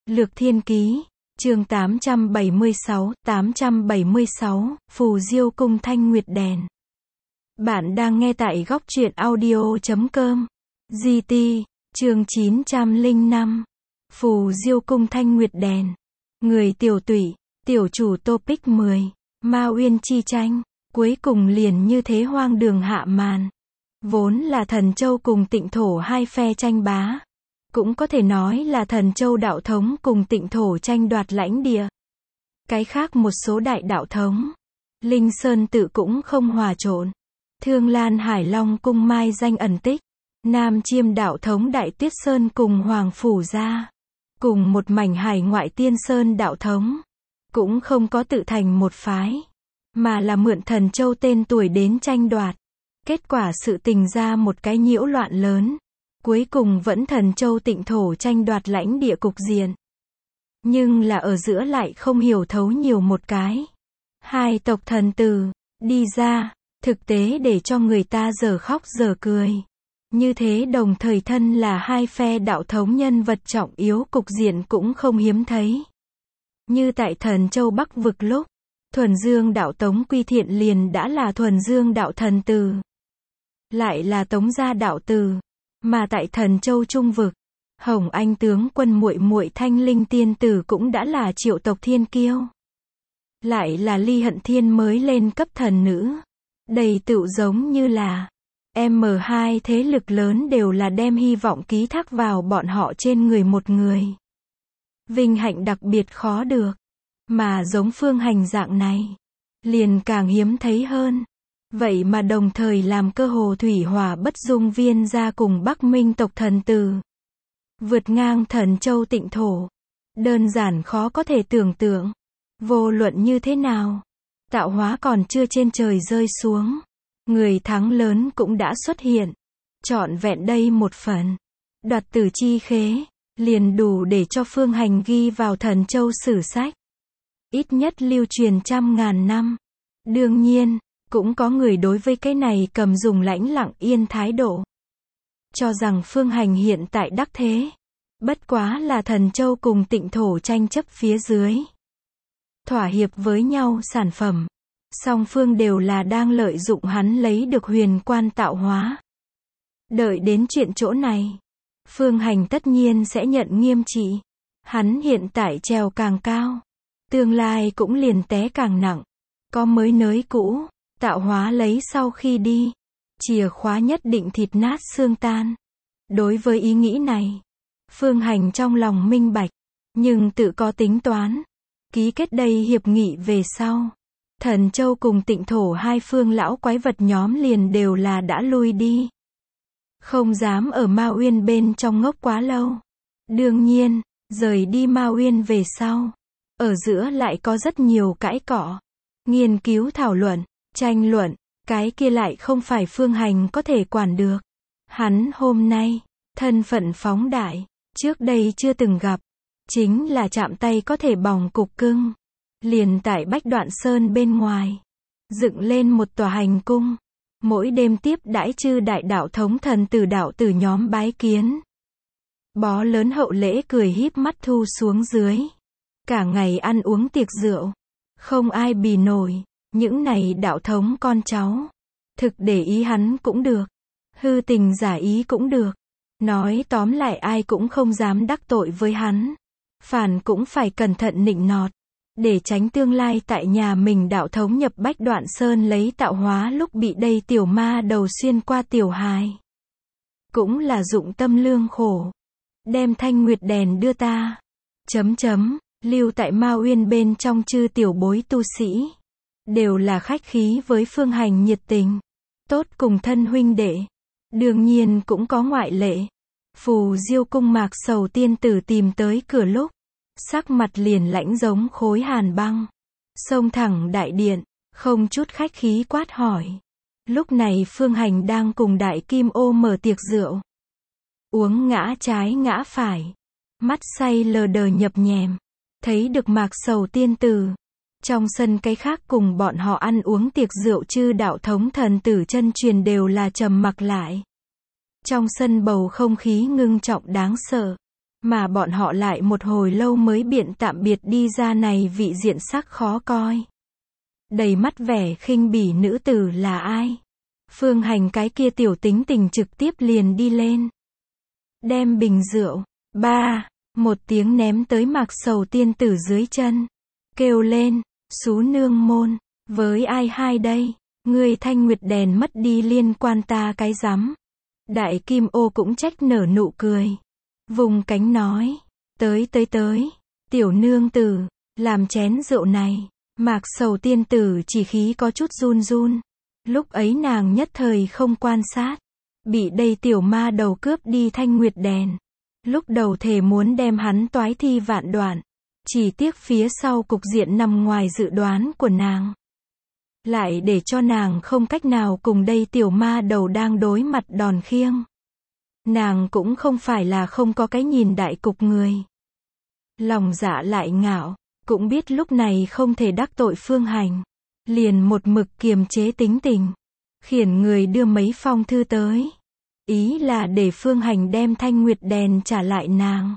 Lược Thiên Ký, chương 876, Phù Diêu Cung Thanh Nguyệt Đèn. Bạn đang nghe tại góc truyện audio.com. GT, chương 905. Phù Diêu Cung Thanh Nguyệt Đèn. Người tiểu tụy, tiểu chủ topic 10. Ma Uyên chi tranh, cuối cùng liền như thế hoang đường hạ màn. Vốn là Thần Châu cùng Tịnh Thổ hai phe tranh bá. Cũng có thể nói là Thần Châu đạo thống cùng Tịnh Thổ tranh đoạt lãnh địa. Cái khác một số đại đạo thống, Linh Sơn tự cũng không hòa trộn. Thương Lan Hải Long cung mai danh ẩn tích. Nam Chiêm đạo thống Đại Tuyết Sơn cùng Hoàng Phủ gia, cùng một mảnh hải ngoại Tiên Sơn đạo thống, cũng không có tự thành một phái, mà là mượn Thần Châu tên tuổi đến tranh đoạt. Kết quả sự tình ra một cái nhiễu loạn lớn. Cuối cùng vẫn Thần Châu Tịnh Thổ tranh đoạt lãnh địa cục diện. Nhưng là ở giữa lại không hiểu thấu nhiều một cái. Hai tộc thần tử, đi ra, thực tế để cho người ta giờ khóc giờ cười. Như thế đồng thời thân là hai phe đạo thống nhân vật trọng yếu cục diện cũng không hiếm thấy. Như tại Thần Châu Bắc vực lúc, Thuần Dương đạo Tống Quy Thiện liền đã là Thuần Dương đạo thần tử. Lại là Tống gia đạo tử. Mà tại Thần Châu Trung vực, Hồng Anh tướng quân muội muội Thanh Linh tiên tử cũng đã là Triệu tộc thiên kiêu. Lại là Ly Hận Thiên mới lên cấp thần nữ. Đầy tựu giống như là M2 thế lực lớn đều là đem hy vọng ký thác vào bọn họ trên người một người. Vinh hạnh đặc biệt khó được. Mà giống Phương Hành dạng này, liền càng hiếm thấy hơn. Vậy mà đồng thời làm cơ hồ thủy hỏa bất dung viên gia cùng Bắc Minh tộc thần tử. Vượt ngang Thần Châu Tịnh Thổ. Đơn giản khó có thể tưởng tượng. Vô luận như thế nào, tạo hóa còn chưa trên trời rơi xuống. Người thắng lớn cũng đã xuất hiện. Trọn vẹn đây một phần. Đoạt tử chi khế, liền đủ để cho Phương Hành ghi vào Thần Châu sử sách. Ít nhất lưu truyền trăm ngàn năm. Đương nhiên, cũng có người đối với cái này cầm dùng lãnh lặng yên thái độ. Cho rằng Phương Hành hiện tại đắc thế. Bất quá là Thần Châu cùng Tịnh Thổ tranh chấp phía dưới. Thỏa hiệp với nhau sản phẩm. Song phương đều là đang lợi dụng hắn lấy được huyền quan tạo hóa. Đợi đến chuyện chỗ này, Phương Hành tất nhiên sẽ nhận nghiêm trị. Hắn hiện tại trèo càng cao, tương lai cũng liền té càng nặng. Có mới nới cũ. Tạo hóa lấy sau khi đi, chìa khóa nhất định thịt nát xương tan. Đối với ý nghĩ này, Phương Hành trong lòng minh bạch, nhưng tự có tính toán. Ký kết đây hiệp nghị về sau, Thần Châu cùng Tịnh Thổ hai phương lão quái vật nhóm liền đều là đã lui đi. Không dám ở Ma Uyên bên trong ngốc quá lâu. Đương nhiên, rời đi Ma Uyên về sau, ở giữa lại có rất nhiều cãi cọ, nghiên cứu thảo luận. Tranh luận, cái kia lại không phải Phương Hành có thể quản được. Hắn hôm nay, thân phận phóng đại, trước đây chưa từng gặp. Chính là chạm tay có thể bỏng cục cưng. Liền tại Bách Đoạn Sơn bên ngoài, dựng lên một tòa hành cung. Mỗi đêm tiếp đãi chư đại đạo thống thần tử đạo tử nhóm bái kiến. Bó lớn hậu lễ cười híp mắt thu xuống dưới. Cả ngày ăn uống tiệc rượu. Không ai bì nổi. Những này đạo thống con cháu, thực để ý hắn cũng được, hư tình giả ý cũng được. Nói tóm lại ai cũng không dám đắc tội với hắn. Phản cũng phải cẩn thận nịnh nọt, để tránh tương lai tại nhà mình đạo thống nhập Bách Đoạn Sơn lấy tạo hóa lúc bị đây tiểu ma đầu xuyên qua tiểu hài. Cũng là dụng tâm lương khổ. Đem Thanh Nguyệt đèn đưa ta. Lưu tại Ma Uyên bên trong chư tiểu bối tu sĩ. Đều là khách khí với Phương Hành nhiệt tình. Tốt cùng thân huynh đệ. Đương nhiên cũng có ngoại lệ. Phù Diêu cung Mạc Sầu tiên tử tìm tới cửa lúc. Sắc mặt liền lãnh giống khối hàn băng. Xông thẳng đại điện. Không chút khách khí quát hỏi. Lúc này Phương Hành đang cùng Đại Kim Ô mở tiệc rượu. Uống ngã trái ngã phải. Mắt say lờ đờ nhập nhèm. Thấy được Mạc Sầu tiên tử. Trong sân cái khác cùng bọn họ ăn uống tiệc rượu chư đạo thống thần tử chân truyền đều là trầm mặc lại. Trong sân bầu không khí ngưng trọng đáng sợ. Mà bọn họ lại một hồi lâu mới biện tạm biệt đi ra này vị diện sắc khó coi. Đầy mắt vẻ khinh bỉ nữ tử là ai? Phương Hành cái kia tiểu tính tình trực tiếp liền đi lên. Đem bình rượu, một tiếng ném tới Mạc Sầu tiên tử dưới chân. Kêu lên, xú nương môn, với ai hai đây? Ngươi Thanh Nguyệt đèn mất đi liên quan ta cái rắm. Đại Kim Ô cũng trách nở nụ cười. Vùng cánh nói, tới, tiểu nương tử, làm chén rượu này. Mạc Sầu tiên tử chỉ khí có chút run run. Lúc ấy nàng nhất thời không quan sát. Bị đây tiểu ma đầu cướp đi Thanh Nguyệt đèn. Lúc đầu thề muốn đem hắn toái thi vạn đoạn. Chỉ tiếc phía sau cục diện nằm ngoài dự đoán của nàng. Lại để cho nàng không cách nào cùng đây tiểu ma đầu đang đối mặt đòn khiêng. Nàng cũng không phải là không có cái nhìn đại cục người. Lòng dạ lại ngạo, cũng biết lúc này không thể đắc tội Phương Hành. Liền một mực kiềm chế tính tình. Khiển người đưa mấy phong thư tới. Ý là để Phương Hành đem Thanh Nguyệt đèn trả lại nàng.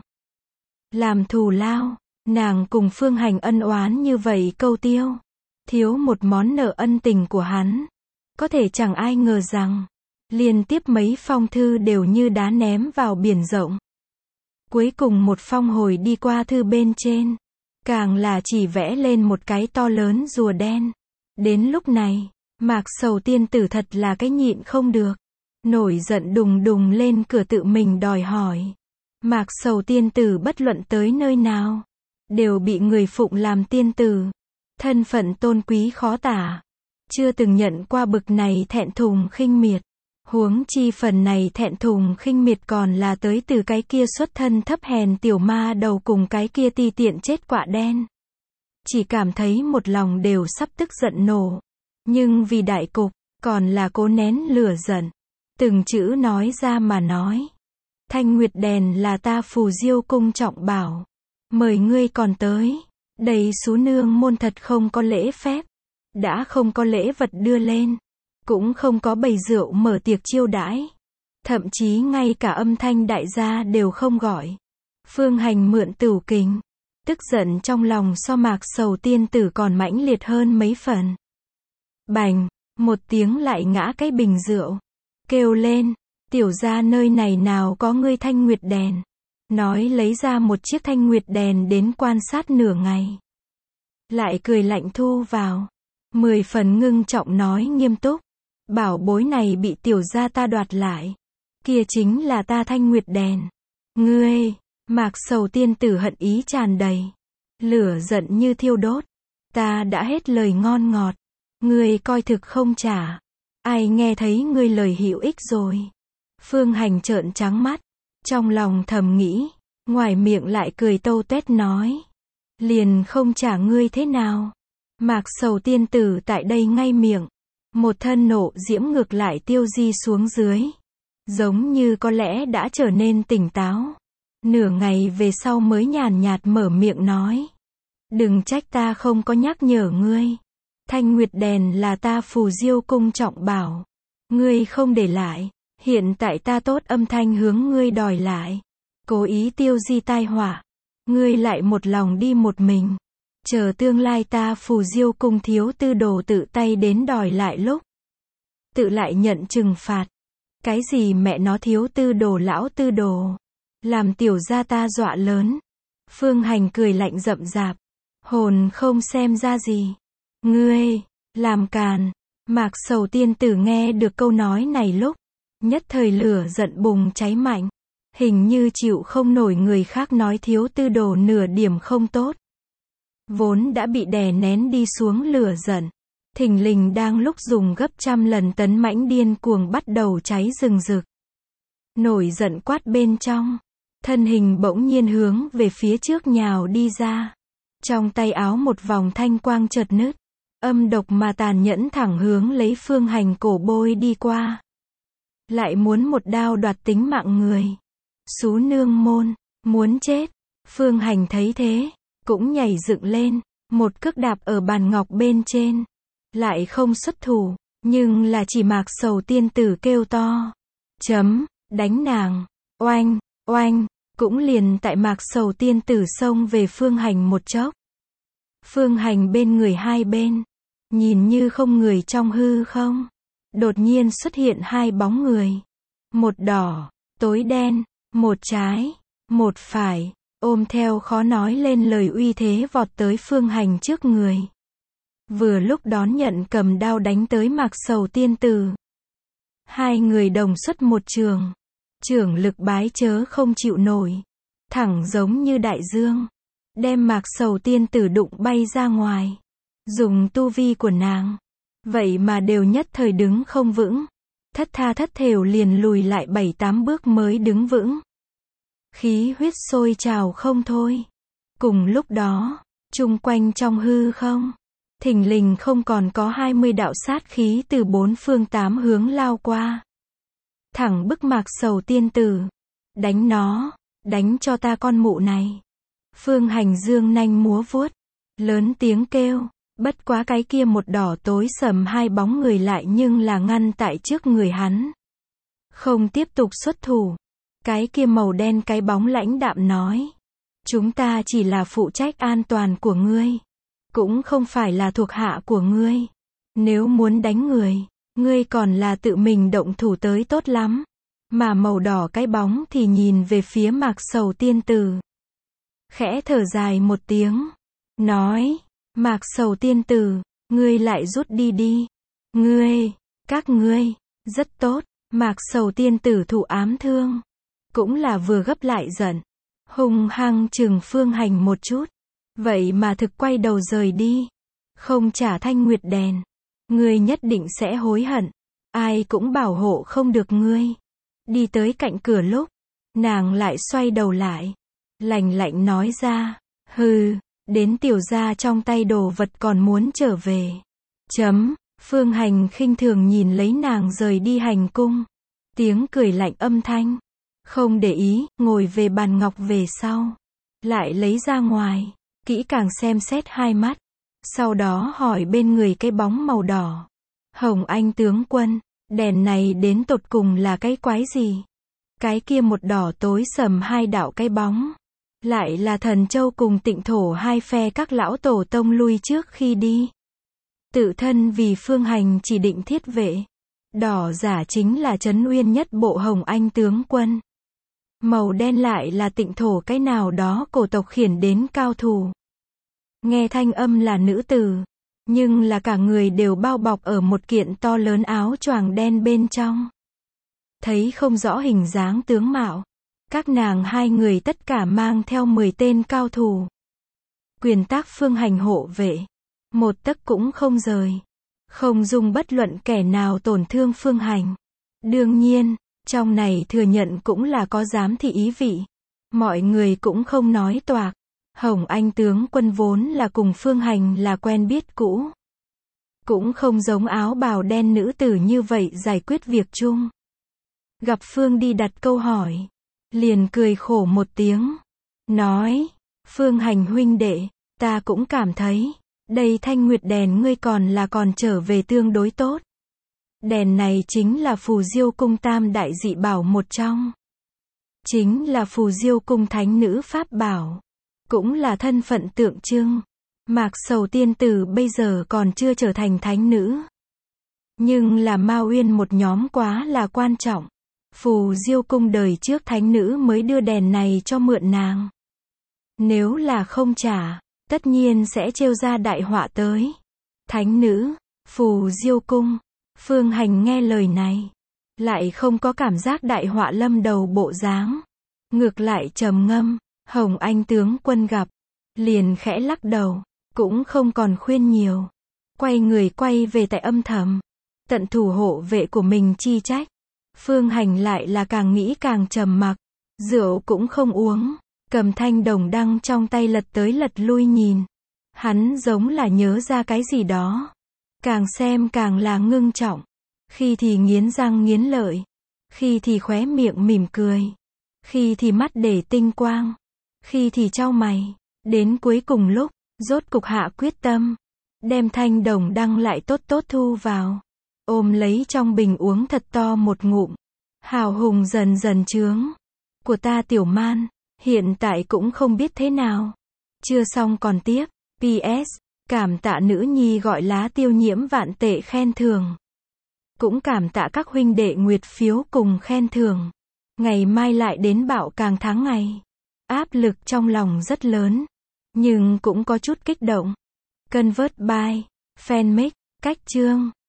Làm thù lao, nàng cùng Phương Hành ân oán như vậy câu tiêu. Thiếu một món nợ ân tình của hắn. Có thể chẳng ai ngờ rằng, liên tiếp mấy phong thư đều như đá ném vào biển rộng. Cuối cùng một phong hồi đi qua thư bên trên. Càng là chỉ vẽ lên một cái to lớn rùa đen. Đến lúc này, Mạc Sầu tiên tử thật là cái nhịn không được. Nổi giận đùng đùng lên cửa tự mình đòi hỏi. Mạc Sầu tiên tử bất luận tới nơi nào, đều bị người phụng làm tiên tử. Thân phận tôn quý khó tả. Chưa từng nhận qua bực này thẹn thùng khinh miệt. Huống chi phần này thẹn thùng khinh miệt còn là tới từ cái kia xuất thân thấp hèn tiểu ma đầu cùng cái kia ti tiện chết quạ đen. Chỉ cảm thấy một lòng đều sắp tức giận nổ. Nhưng vì đại cục, còn là cố nén lửa giận. Từng chữ nói ra mà nói. Thanh Nguyệt đèn là ta Phù Diêu cung trọng bảo. Mời ngươi còn tới. Đầy xú nương môn thật không có lễ phép. Đã không có lễ vật đưa lên. Cũng không có bày rượu mở tiệc chiêu đãi. Thậm chí ngay cả âm thanh đại gia đều không gọi. Phương Hành mượn tửu kình. Tức giận trong lòng so Mạc Sầu tiên tử còn mãnh liệt hơn mấy phần. Bành, một tiếng lại ngã cái bình rượu. Kêu lên, tiểu gia nơi này nào có ngươi Thanh Nguyệt đèn. Nói lấy ra một chiếc Thanh Nguyệt đèn đến quan sát nửa ngày. Lại cười lạnh thu vào. 10 phần ngưng trọng nói nghiêm túc. Bảo bối này bị tiểu gia ta đoạt lại. Kia chính là ta Thanh Nguyệt đèn. Ngươi, Mạc Sầu tiên tử hận ý tràn đầy. Lửa giận như thiêu đốt. Ta đã hết lời ngon ngọt. Ngươi coi thực không trả. Ai nghe thấy ngươi lời hữu ích rồi. Phương Hành trợn trắng mắt. Trong lòng thầm nghĩ. Ngoài miệng lại cười tâu tuét nói. Liền không trả ngươi thế nào. Mạc Sầu tiên tử tại đây ngay miệng. Một thân nộ diễm ngược lại tiêu di xuống dưới. Giống như có lẽ đã trở nên tỉnh táo. Nửa ngày về sau mới nhàn nhạt mở miệng nói. Đừng trách ta không có nhắc nhở ngươi. Thanh Nguyệt đèn là ta Phù Diêu cung trọng bảo. Ngươi không để lại. Hiện tại ta tốt âm thanh hướng ngươi đòi lại. Cố ý tiêu di tai họa. Ngươi lại một lòng đi một mình. Chờ tương lai ta Phù Diêu cung thiếu tư đồ tự tay đến đòi lại lúc. Tự lại nhận trừng phạt. Cái gì mẹ nó thiếu tư đồ lão tư đồ. Làm tiểu gia ta dọa lớn. Phương Hành cười lạnh rậm rạp. Hồn không xem ra gì. Ngươi, làm càn. Mạc Sầu tiên tử nghe được câu nói này lúc. Nhất thời lửa giận bùng cháy mạnh. Hình như chịu không nổi người khác nói thiếu tư đồ nửa điểm không tốt. Vốn đã bị đè nén đi xuống lửa giận. Thình lình đang lúc dùng gấp trăm lần tấn mãnh điên cuồng bắt đầu cháy rừng rực. Nổi giận quát bên trong. Thân hình bỗng nhiên hướng về phía trước nhào đi ra. Trong tay áo một vòng thanh quang chợt nứt. Âm độc mà tàn nhẫn thẳng hướng lấy Phương Hành cổ bôi đi qua. Lại muốn một đao đoạt tính mạng người. Xú nương môn, muốn chết. Phương Hành thấy thế, cũng nhảy dựng lên, một cước đạp ở bàn ngọc bên trên. Lại không xuất thủ, nhưng là chỉ Mạc Sầu tiên tử kêu to. Chấm, đánh nàng, oanh, oanh, Cũng liền tại Mạc Sầu tiên tử xông về Phương Hành một chốc. Phương Hành bên người hai bên, nhìn như không người trong hư không. Đột nhiên xuất hiện hai bóng người. Một đỏ, tối đen, một trái, một phải, ôm theo khó nói lên lời uy thế vọt tới Phương Hành trước người. Vừa lúc đón nhận cầm đao đánh tới Mạc Sầu tiên tử. Hai người đồng xuất một trường. Trưởng lực bái chớ không chịu nổi. Thẳng giống như đại dương. Đem Mạc Sầu tiên tử đụng bay ra ngoài. Dùng tu vi của nàng. Vậy mà đều nhất thời đứng không vững. Thất tha thất thểu liền lùi lại 7-8 bước mới đứng vững. Khí huyết sôi trào không thôi. Cùng lúc đó, chung quanh trong hư không, thình lình không còn có 20 đạo sát khí từ bốn phương tám hướng lao qua. Thẳng bức Mạc Sầu tiên tử. Đánh nó, đánh cho ta con mụ này. Phương Hành dương nanh múa vuốt, lớn tiếng kêu. Bất quá cái kia một đỏ tối sầm hai bóng người lại nhưng là ngăn tại trước người hắn. Không tiếp tục xuất thủ. Cái kia màu đen cái bóng lãnh đạm nói. Chúng ta chỉ là phụ trách an toàn của ngươi. Cũng không phải là thuộc hạ của ngươi. Nếu muốn đánh người, ngươi còn là tự mình động thủ tới tốt lắm. Mà màu đỏ cái bóng thì nhìn về phía Mạc Sầu tiên tử. Khẽ thở dài một tiếng. Nói. Mạc Sầu tiên tử, ngươi lại rút đi đi. Các ngươi, rất tốt. Mạc Sầu tiên tử thụ ám thương. Cũng là vừa gấp lại giận. Hung hăng chừng Phương Hành một chút. Vậy mà thực quay đầu rời đi. Không trả thanh nguyệt đèn. Ngươi nhất định sẽ hối hận. Ai cũng bảo hộ không được ngươi. Đi tới cạnh cửa lúc. Nàng lại xoay đầu lại. Lạnh lạnh nói ra. Hừ. Đến tiểu gia trong tay đồ vật còn muốn trở về. Phương Hành khinh thường nhìn lấy nàng rời đi hành cung. Tiếng cười lạnh âm thanh. Không để ý, ngồi về bàn ngọc về sau. Lại lấy ra ngoài. Kỹ càng xem xét hai mắt. Sau đó hỏi bên người cái bóng màu đỏ. Hồng Anh tướng quân, đèn này đến tột cùng là cái quái gì? Cái kia một đỏ tối sầm hai đạo cái bóng. Lại là Thần Châu cùng Tịnh Thổ hai phe các lão tổ tông lui trước khi đi. Tự thân vì Phương Hành chỉ định thiết vệ. Đỏ giả chính là Trấn Uyên nhất bộ Hồng Anh tướng quân. Màu đen lại là Tịnh Thổ cái nào đó cổ tộc khiển đến cao thủ. Nghe thanh âm là nữ tử. Nhưng là cả người đều bao bọc ở một kiện to lớn áo choàng đen bên trong. Thấy không rõ hình dáng tướng mạo. Các nàng hai người tất cả mang theo 10 tên cao thủ. Quyền tác Phương Hành hộ vệ. Một tấc cũng không rời. Không dung bất luận kẻ nào tổn thương Phương Hành. Đương nhiên, trong này thừa nhận cũng là có giám thị ý vị. Mọi người cũng không nói toạc. Hồng Anh tướng quân vốn là cùng Phương Hành là quen biết cũ. Cũng không giống áo bào đen nữ tử như vậy giải quyết việc chung. Gặp Phương đi đặt câu hỏi. Liền cười khổ một tiếng. Nói. Phương Hành huynh đệ. Ta cũng cảm thấy. Đây thanh nguyệt đèn ngươi còn trở về tương đối tốt. Đèn này chính là Phù Diêu cung tam đại dị bảo một trong. Chính là Phù Diêu cung thánh nữ pháp bảo. Cũng là thân phận tượng trưng. Mạc Sầu tiên tử bây giờ còn chưa trở thành thánh nữ. Nhưng là Ma Uyên một nhóm quá là quan trọng. Phù Diêu cung đời trước thánh nữ mới đưa đèn này cho mượn nàng. Nếu là không trả, tất nhiên sẽ trêu ra đại họa tới. Thánh nữ, Phù Diêu cung. Phương Hành nghe lời này. Lại không có cảm giác đại họa lâm đầu bộ dáng. Ngược lại trầm ngâm. Hồng Anh tướng quân gặp. Liền khẽ lắc đầu. Cũng không còn khuyên nhiều. Quay người quay về tại âm thầm. Tận thủ hộ vệ của mình chi trách. Phương Hành lại là càng nghĩ càng trầm mặc. Rượu cũng không uống. Cầm thanh đồng đăng trong tay lật tới lật lui nhìn. Hắn giống là nhớ ra cái gì đó. Càng xem càng là ngưng trọng. Khi thì nghiến răng nghiến lợi. Khi thì khóe miệng mỉm cười. Khi thì mắt để tinh quang. Khi thì chau mày. Đến cuối cùng lúc, rốt cục hạ quyết tâm. Đem thanh đồng đăng lại tốt tốt thu vào. Ôm lấy trong bình uống thật to một ngụm. Hào hùng dần dần trướng. Của ta tiểu man. Hiện tại cũng không biết thế nào. Chưa xong còn tiếp. PS. Cảm tạ nữ nhi gọi lá tiêu nhiễm vạn tệ khen thưởng. Cũng cảm tạ các huynh đệ nguyệt phiếu cùng khen thưởng. Ngày mai lại đến bạo càng tháng ngày. Áp lực trong lòng rất lớn. Nhưng cũng có chút kích động. Convert by Fanmake. Cách chương